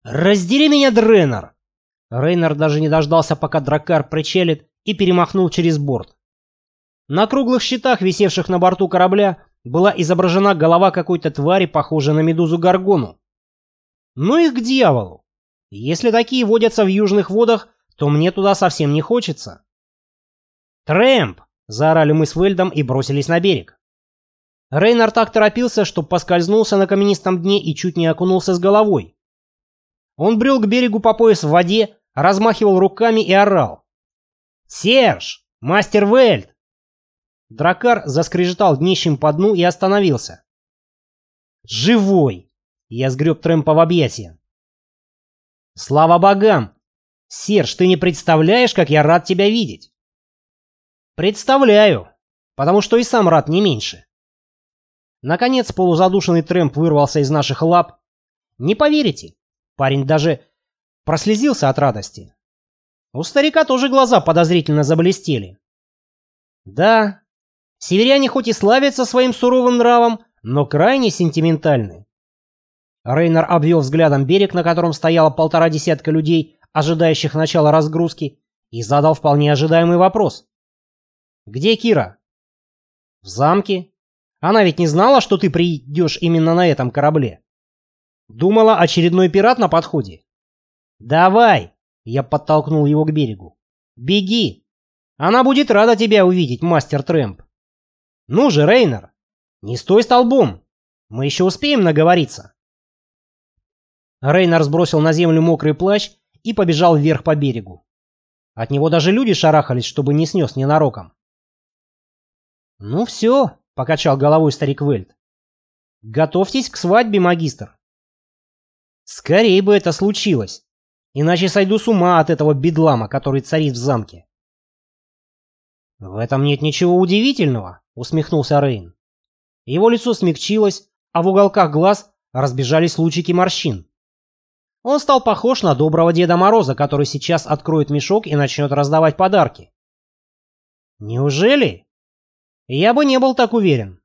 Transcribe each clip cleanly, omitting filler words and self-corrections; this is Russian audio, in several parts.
Раздери меня, Дренер! Рейнер даже не дождался, пока драккар причалит, и перемахнул через борт. На круглых щитах, висевших на борту корабля, была изображена голова какой-то твари, похожей на медузу Гаргону. Ну их к дьяволу! Если такие водятся в южных водах, то мне туда совсем не хочется. «Трэмп!» — заорали мы с Вельдом и бросились на берег. Рейнер так торопился, что поскользнулся на каменистом дне и чуть не окунулся с головой. Он брел к берегу по пояс в воде, размахивал руками и орал. «Серж! Мастер Вельд!» Драккар заскрежетал днищем по дну и остановился. «Живой!» — я сгреб Трэмпа в объятия. «Слава богам! Серж, ты не представляешь, как я рад тебя видеть!» «Представляю, потому что и сам рад не меньше». Наконец полузадушенный Трэмп вырвался из наших лап. Не поверите, парень даже прослезился от радости. У старика тоже глаза подозрительно заблестели. Да, северяне хоть и славятся своим суровым нравом, но крайне сентиментальны. Рейнер обвел взглядом берег, на котором стояло 1,5 десятка людей, ожидающих начала разгрузки, и задал вполне ожидаемый вопрос. «Где Кира?» «В замке. Она ведь не знала, что ты придешь именно на этом корабле. Думала, очередной пират на подходе. Давай!» — я подтолкнул его к берегу. «Беги! Она будет рада тебя увидеть, мастер Трэмп. Ну же, Рейнер, не стой столбом! Мы еще успеем наговориться!» Рейнер сбросил на землю мокрый плащ и побежал вверх по берегу. От него даже люди шарахались, чтобы не снес ненароком. «Ну все», — покачал головой старик Вельд. «Готовьтесь к свадьбе, магистр». «Скорее бы это случилось, иначе сойду с ума от этого бедлама, который царит в замке». «В этом нет ничего удивительного», — усмехнулся Рейн. Его лицо смягчилось, а в уголках глаз разбежались лучики морщин. Он стал похож на доброго Деда Мороза, который сейчас откроет мешок и начнет раздавать подарки. «Неужели? Я бы не был так уверен».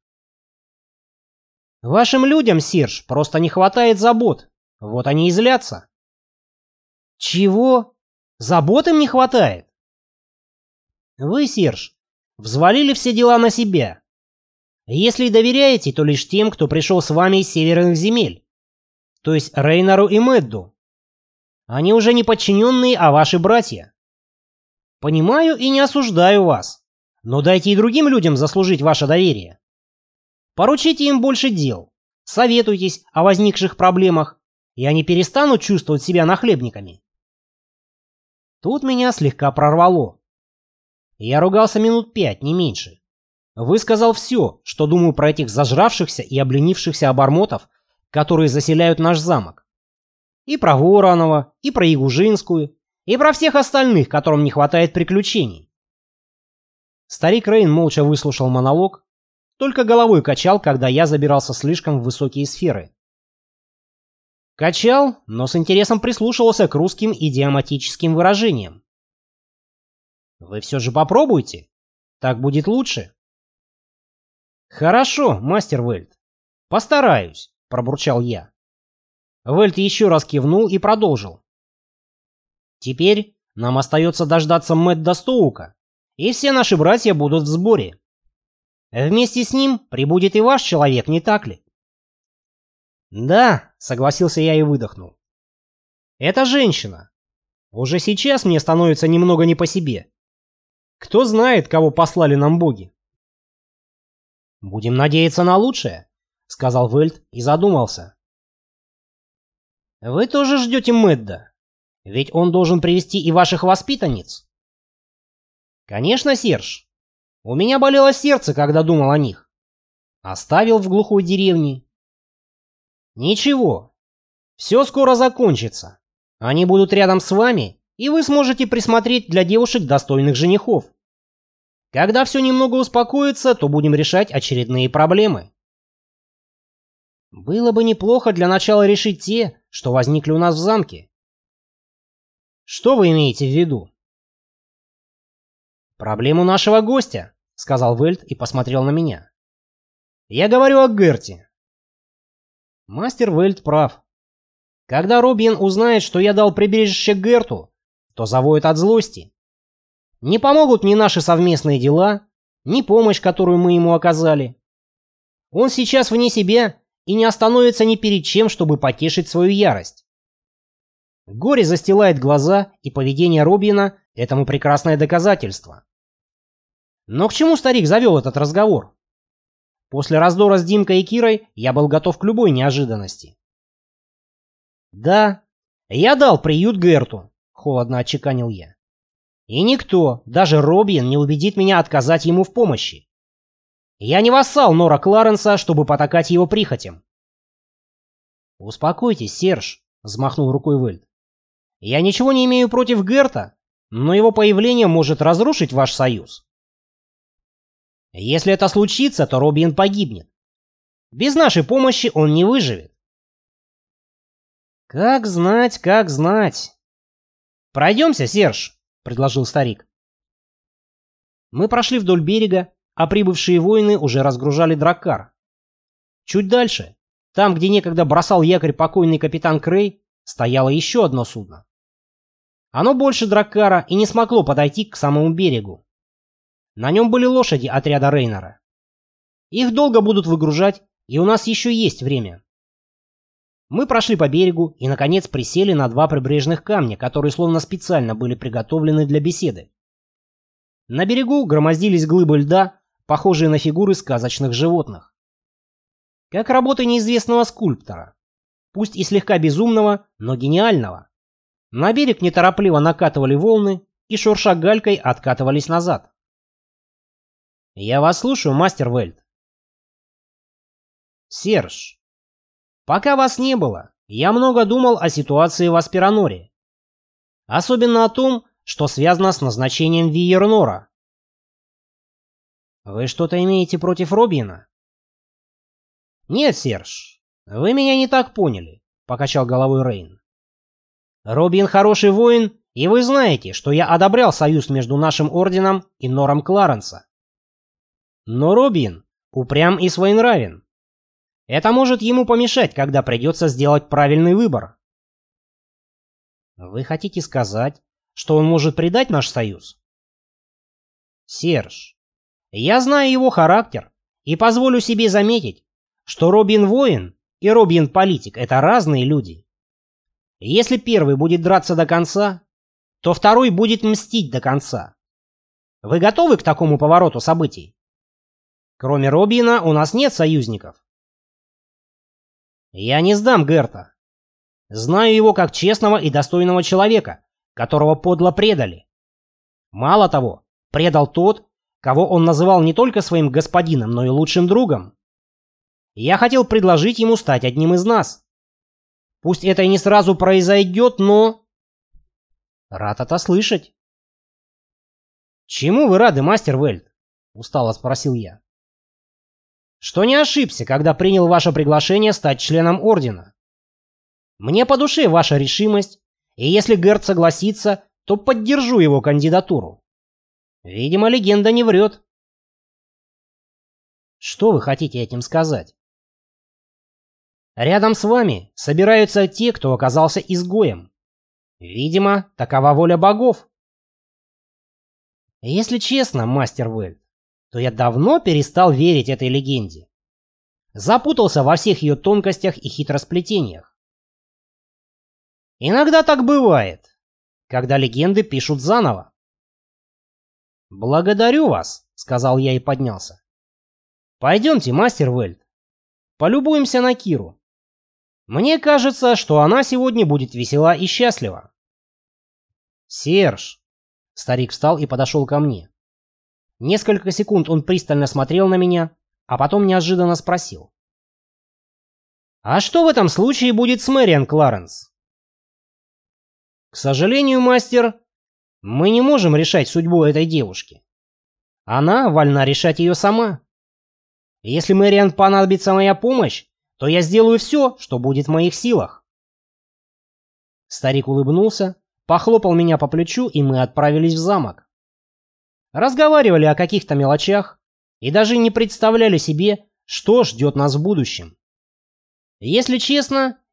«Вашим людям, Серж, просто не хватает забот. Вот они и злятся». «Чего? Забот им не хватает?» «Вы, Серж, взвалили все дела на себя. Если и доверяете, то лишь тем, кто пришел с вами из северных земель. То есть Рейнеру и Мэдду. Они уже не подчиненные, а ваши братья. Понимаю и не осуждаю вас. Но дайте и другим людям заслужить ваше доверие. Поручите им больше дел, советуйтесь о возникших проблемах, и они перестанут чувствовать себя нахлебниками». Тут меня слегка прорвало. Я ругался минут 5, не меньше. Высказал все, что думаю про этих зажравшихся и обленившихся обормотов, которые заселяют наш замок. И про Воронова, и про Ягужинскую, и про всех остальных, которым не хватает приключений. Старик Рейн молча выслушал монолог, только головой качал, когда я забирался слишком в высокие сферы. Качал, но с интересом прислушивался к русским идиоматическим выражениям. «Вы все же попробуйте. Так будет лучше». «Хорошо, мастер Вельд. Постараюсь», — пробурчал я. Вельд еще раз кивнул и продолжил. «Теперь нам остается дождаться Мэтта Стоука, и все наши братья будут в сборе. Вместе с ним прибудет и ваш человек, не так ли?» «Да», — согласился я и выдохнул. «Это женщина. Уже сейчас мне становится немного не по себе. Кто знает, кого послали нам боги?» «Будем надеяться на лучшее», — сказал Вельд и задумался. «Вы тоже ждете Мэдда? Ведь он должен привести и ваших воспитанниц». «Конечно, Серж. У меня болело сердце, когда думал о них. Оставил в глухой деревне». «Ничего. Все скоро закончится. Они будут рядом с вами, и вы сможете присмотреть для девушек достойных женихов. Когда все немного успокоится, то будем решать очередные проблемы». «Было бы неплохо для начала решить те, что возникли у нас в замке». «Что вы имеете в виду?» «Проблему нашего гостя», — сказал Вельд и посмотрел на меня. «Я говорю о Герте». Мастер Вельд прав. Когда Робин узнает, что я дал прибежище Герту, то завоет от злости. Не помогут ни наши совместные дела, ни помощь, которую мы ему оказали. Он сейчас вне себя и не остановится ни перед чем, чтобы потешить свою ярость. Горе застилает глаза, и поведение Робина этому прекрасное доказательство. Но к чему старик завел этот разговор? После раздора с Димкой и Кирой я был готов к любой неожиданности. «Да, я дал приют Герту», — холодно отчеканил я. «И никто, даже Робин, не убедит меня отказать ему в помощи. Я не вассал Нора Кларенса, чтобы потакать его прихотям». «Успокойтесь, Серж», — взмахнул рукой Вельт. «Я ничего не имею против Герта, но его появление может разрушить ваш союз. Если это случится, то Робин погибнет. Без нашей помощи он не выживет». «Как знать, как знать». «Пройдемся, Серж», — предложил старик. Мы прошли вдоль берега, а прибывшие воины уже разгружали драккар. Чуть дальше, там, где некогда бросал якорь покойный капитан Крей, стояло еще одно судно. Оно больше драккара и не смогло подойти к самому берегу. На нем были лошади отряда Рейнора. Их долго будут выгружать, и у нас еще есть время. Мы прошли по берегу и, наконец, присели на два прибрежных камня, которые словно специально были приготовлены для беседы. На берегу громоздились глыбы льда, похожие на фигуры сказочных животных. Как работа неизвестного скульптора, пусть и слегка безумного, но гениального. На берег неторопливо накатывали волны и, шурша галькой, откатывались назад. «Я вас слушаю, мастер Вельт». «Серж, пока вас не было, я много думал о ситуации в Аспираноре. Особенно о том, что связано с назначением Виернора». «Вы что-то имеете против Робина?» «Нет, Серж, вы меня не так поняли», — покачал головой Рейн. «Робин хороший воин, и вы знаете, что я одобрял союз между нашим орденом и Нором Кларенса. Но Робин упрям и своенравен. Это может ему помешать, когда придется сделать правильный выбор». «Вы хотите сказать, что он может предать наш союз?» «Серж, я знаю его характер и позволю себе заметить, что Робин воин и Робин политик — это разные люди. Если первый будет драться до конца, то второй будет мстить до конца. Вы готовы к такому повороту событий? Кроме Робина у нас нет союзников». «Я не сдам Герта. Знаю его как честного и достойного человека, которого подло предали. Мало того, предал тот, кого он называл не только своим господином, но и лучшим другом. Я хотел предложить ему стать одним из нас. Пусть это и не сразу произойдет, но...» «Рад это слышать». «Чему вы рады, мастер Вельт?» — устало спросил я. «Что не ошибся, когда принял ваше приглашение стать членом ордена. Мне по душе ваша решимость, и если Герт согласится, то поддержу его кандидатуру. Видимо, легенда не врет». «Что вы хотите этим сказать?» «Рядом с вами собираются те, кто оказался изгоем. Видимо, такова воля богов». Если честно, мастер Вельт, то я давно перестал верить этой легенде. Запутался во всех ее тонкостях и хитросплетениях. Иногда так бывает, когда легенды пишут заново. «Благодарю вас», — сказал я и поднялся. «Пойдемте, мастер Вельт, полюбуемся на Киру. Мне кажется, что она сегодня будет весела и счастлива». «Серж», — старик встал и подошел ко мне. Несколько секунд он пристально смотрел на меня, а потом неожиданно спросил: «А что в этом случае будет с Мэриан Кларенс?» «К сожалению, мастер, мы не можем решать судьбу этой девушки. Она вольна решать ее сама. Если Мэриан понадобится моя помощь, то я сделаю все, что будет в моих силах». Старик улыбнулся, похлопал меня по плечу, и мы отправились в замок. Разговаривали о каких-то мелочах и даже не представляли себе, что ждет нас в будущем. Если честно,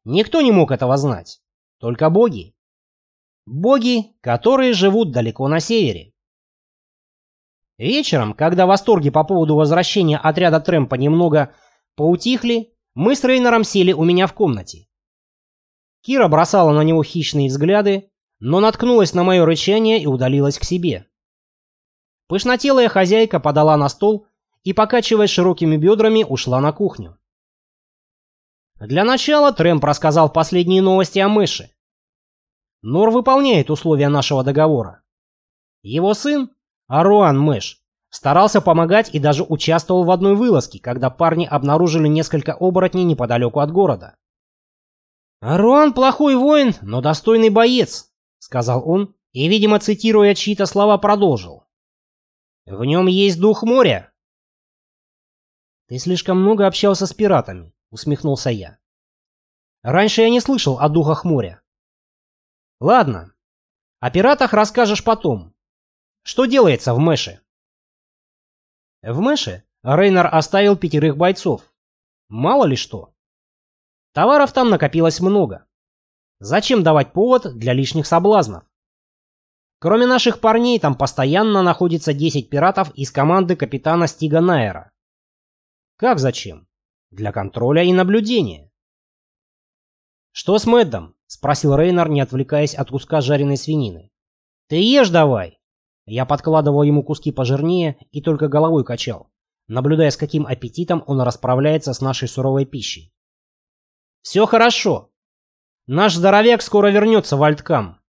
Никто не мог этого знать. Только боги. Боги, которые живут далеко на севере. Вечером, когда восторги по поводу возвращения отряда Трэмпа немного поутихли, мы с Рейнером сели у меня в комнате. Кира бросала на него хищные взгляды, но наткнулась на мое рычание и удалилась к себе. Пышнотелая хозяйка подала на стол и, покачиваясь широкими бедрами, ушла на кухню. Для начала Трэмп рассказал последние новости о Мэше. Нор выполняет условия нашего договора. Его сын, Аруан Мэш, старался помогать и даже участвовал в одной вылазке, когда парни обнаружили несколько оборотней неподалеку от города. «Аруан плохой воин, но достойный боец», — сказал он и, видимо, цитируя чьи-то слова, продолжил. «В нем есть дух моря». «Ты слишком много общался с пиратами», — усмехнулся я. «Раньше я не слышал о духах моря». «Ладно, о пиратах расскажешь потом. Что делается в Мэше?» В Мэше Рейнер оставил 5 бойцов. Мало ли что. Товаров там накопилось много. Зачем давать повод для лишних соблазнов? Кроме наших парней, там постоянно находится 10 пиратов из команды капитана Стига Найера. Как зачем? Для контроля и наблюдения. «Что с Мэддом?» — спросил Рейнер, не отвлекаясь от куска жареной свинины. «Ты ешь давай!» Я подкладывал ему куски пожирнее и только головой качал, наблюдая, с каким аппетитом он расправляется с нашей суровой пищей. «Все хорошо. Наш здоровяк скоро вернется в Альткам».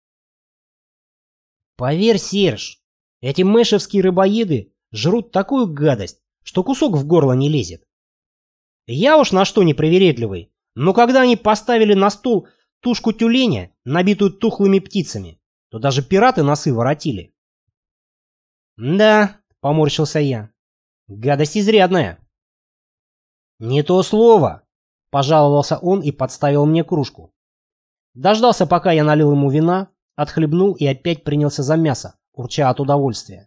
«Поверь, Серж, эти мэшевские рыбоеды жрут такую гадость, что кусок в горло не лезет. Я уж на что не привередливый, но когда они поставили на стол тушку тюленя, набитую тухлыми птицами, то даже пираты носы воротили». «Да», — поморщился я, — «гадость изрядная». «Не то слово», — пожаловался он и подставил мне кружку. Дождался, пока я налил ему вина, отхлебнул и опять принялся за мясо, урча от удовольствия.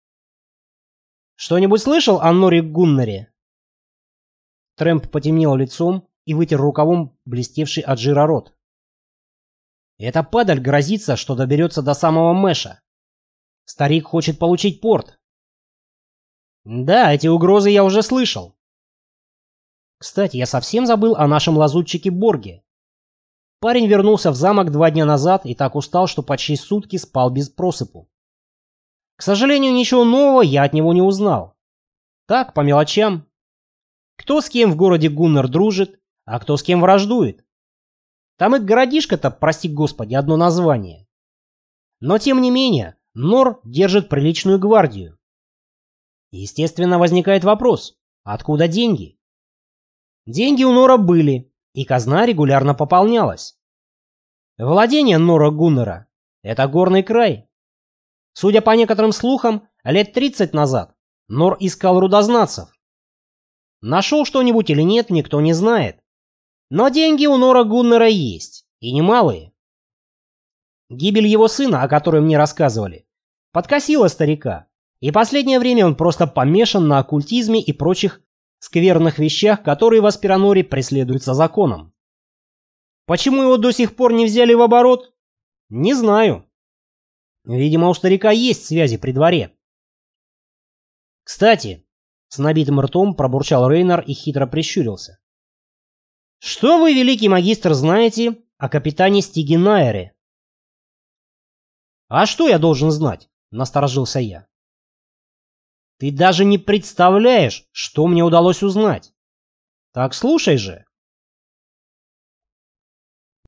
«Что-нибудь слышал о Норе Гуннаре?» Трэмп потемнел лицом и вытер рукавом блестевший от жира рот. «Эта падаль грозится, что доберется до самого Мэша. Старик хочет получить порт». «Да, эти угрозы я уже слышал. Кстати, я совсем забыл о нашем лазутчике Борге. Парень вернулся в замок 2 дня назад и так устал, что почти сутки спал без просыпу. К сожалению, ничего нового я от него не узнал. Так, по мелочам. Кто с кем в городе Гуннар дружит, а кто с кем враждует. Там и городишко-то, прости господи, одно название. Но тем не менее, Нор держит приличную гвардию. Естественно, возникает вопрос, откуда деньги? Деньги у Нора были, и казна регулярно пополнялась. Владение Нора Гуннара — это горный край. Судя по некоторым слухам, лет 30 назад Нор искал рудознатцев. Нашел что-нибудь или нет, никто не знает. Но деньги у Нора Гуннара есть, и немалые. Гибель его сына, о которой мне рассказывали, подкосила старика, и последнее время он просто помешан на оккультизме и прочих скверных вещах, которые в Аспираноре преследуются законом. Почему его до сих пор не взяли в оборот? Не знаю. Видимо, у старика есть связи при дворе. Кстати, с набитым ртом пробурчал Рейнер и хитро прищурился. Что вы, великий магистр, знаете о капитане Стиге Найере? А что я должен знать? Насторожился я. Ты даже не представляешь, что мне удалось узнать. Так слушай же.